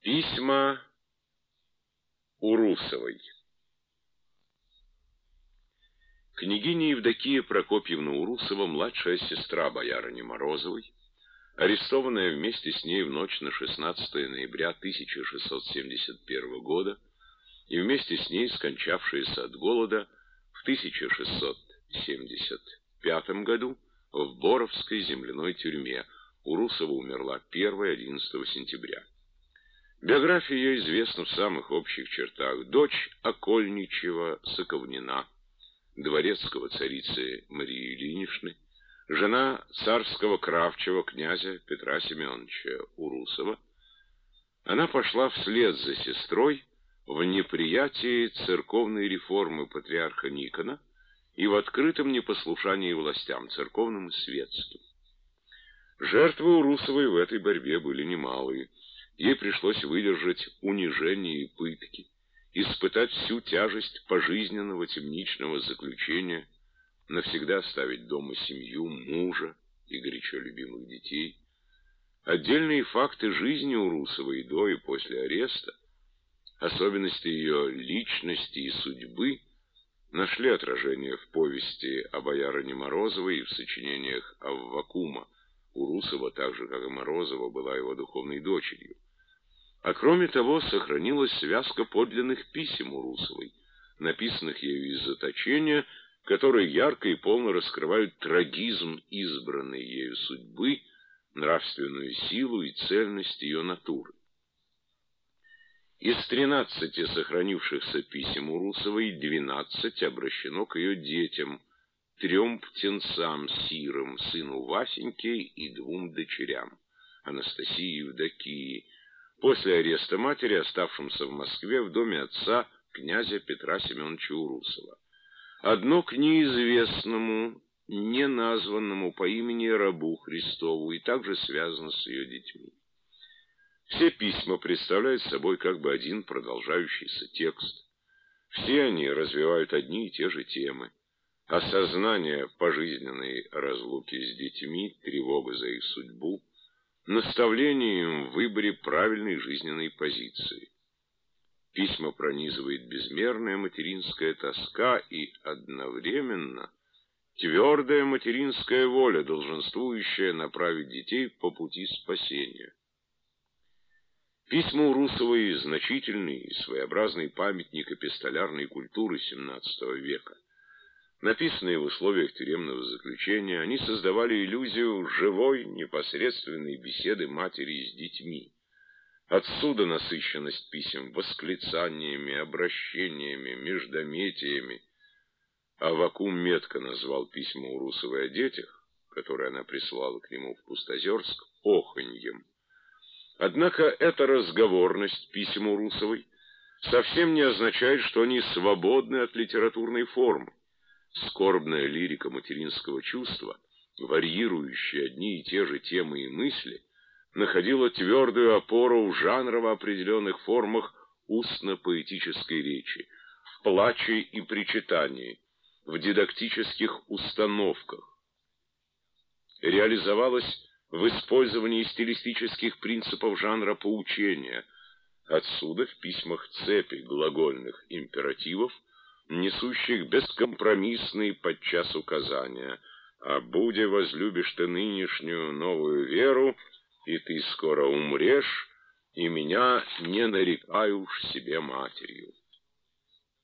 Письма Урусовой. Княгиня Евдокия Прокопьевна Урусова, младшая сестра боярыни Морозовой, арестованная вместе с ней в ночь на 16 ноября 1671 года и вместе с ней скончавшаяся от голода в 1675 году в Боровской земляной тюрьме. Урусова умерла 1-11 сентября. Биография ее известна в самых общих чертах. Дочь окольничьего Соковнина, дворецкого царицы Марии Ильиничны, жена царского кравчего князя Петра Семеновича Урусова, она пошла вслед за сестрой в неприятии церковной реформы патриарха Никона и в открытом непослушании властям, церковным и светским. Жертвы Урусовой в этой борьбе были немалые. Ей пришлось выдержать унижение и пытки, испытать всю тяжесть пожизненного темничного заключения, навсегда оставить дома семью, мужа и горячо любимых детей. Отдельные факты жизни Урусовой до и после ареста, особенности ее личности и судьбы, нашли отражение в повести о боярине Морозовой и в сочинениях Аввакума. Урусова, так же как и Морозова, была его духовной дочерью. А кроме того, сохранилась связка подлинных писем Урусовой, написанных ею из заточения, которые ярко и полно раскрывают трагизм избранной ею судьбы, нравственную силу и цельность ее натуры. Из 13 сохранившихся писем Урусовой 12 обращено к ее детям, 3 птенцам-сирам, сыну Васеньке и 2 дочерям, Анастасии и Евдокии, после ареста матери, оставшимся в Москве в доме отца князя Петра Семеновича Урусова. Одно к неизвестному, неназванному по имени рабу Христову, и также связано с ее детьми. Все письма представляют собой как бы один продолжающийся текст. Все они развивают одни и те же темы: осознание пожизненной разлуки с детьми, тревога за их судьбу, наставление им в выборе правильной жизненной позиции. Письма пронизывает безмерная материнская тоска и одновременно твердая материнская воля, долженствующая направить детей по пути спасения. Письма Урусовой — значительный и своеобразный памятник эпистолярной культуры XVII века. Написанные в условиях тюремного заключения, они создавали иллюзию живой, непосредственной беседы матери с детьми. Отсюда насыщенность писем восклицаниями, обращениями, междометиями. Аввакум метко назвал письма Урусовой о детях, которые она присылала к нему в Пустозерск, оханьем. Однако эта разговорность писем Урусовой совсем не означает, что они свободны от литературной формы. Скорбная лирика материнского чувства, варьирующая одни и те же темы и мысли, находила твердую опору в жанрово определенных формах устно-поэтической речи, в плаче и причитании, в дидактических установках. Реализовалась в использовании стилистических принципов жанра поучения. Отсюда в письмах цепи глагольных императивов, несущих бескомпромиссные подчас указания: «А буде возлюбишь ты нынешнюю новую веру, и ты скоро умрешь, и меня не нарекай уж себе матерью».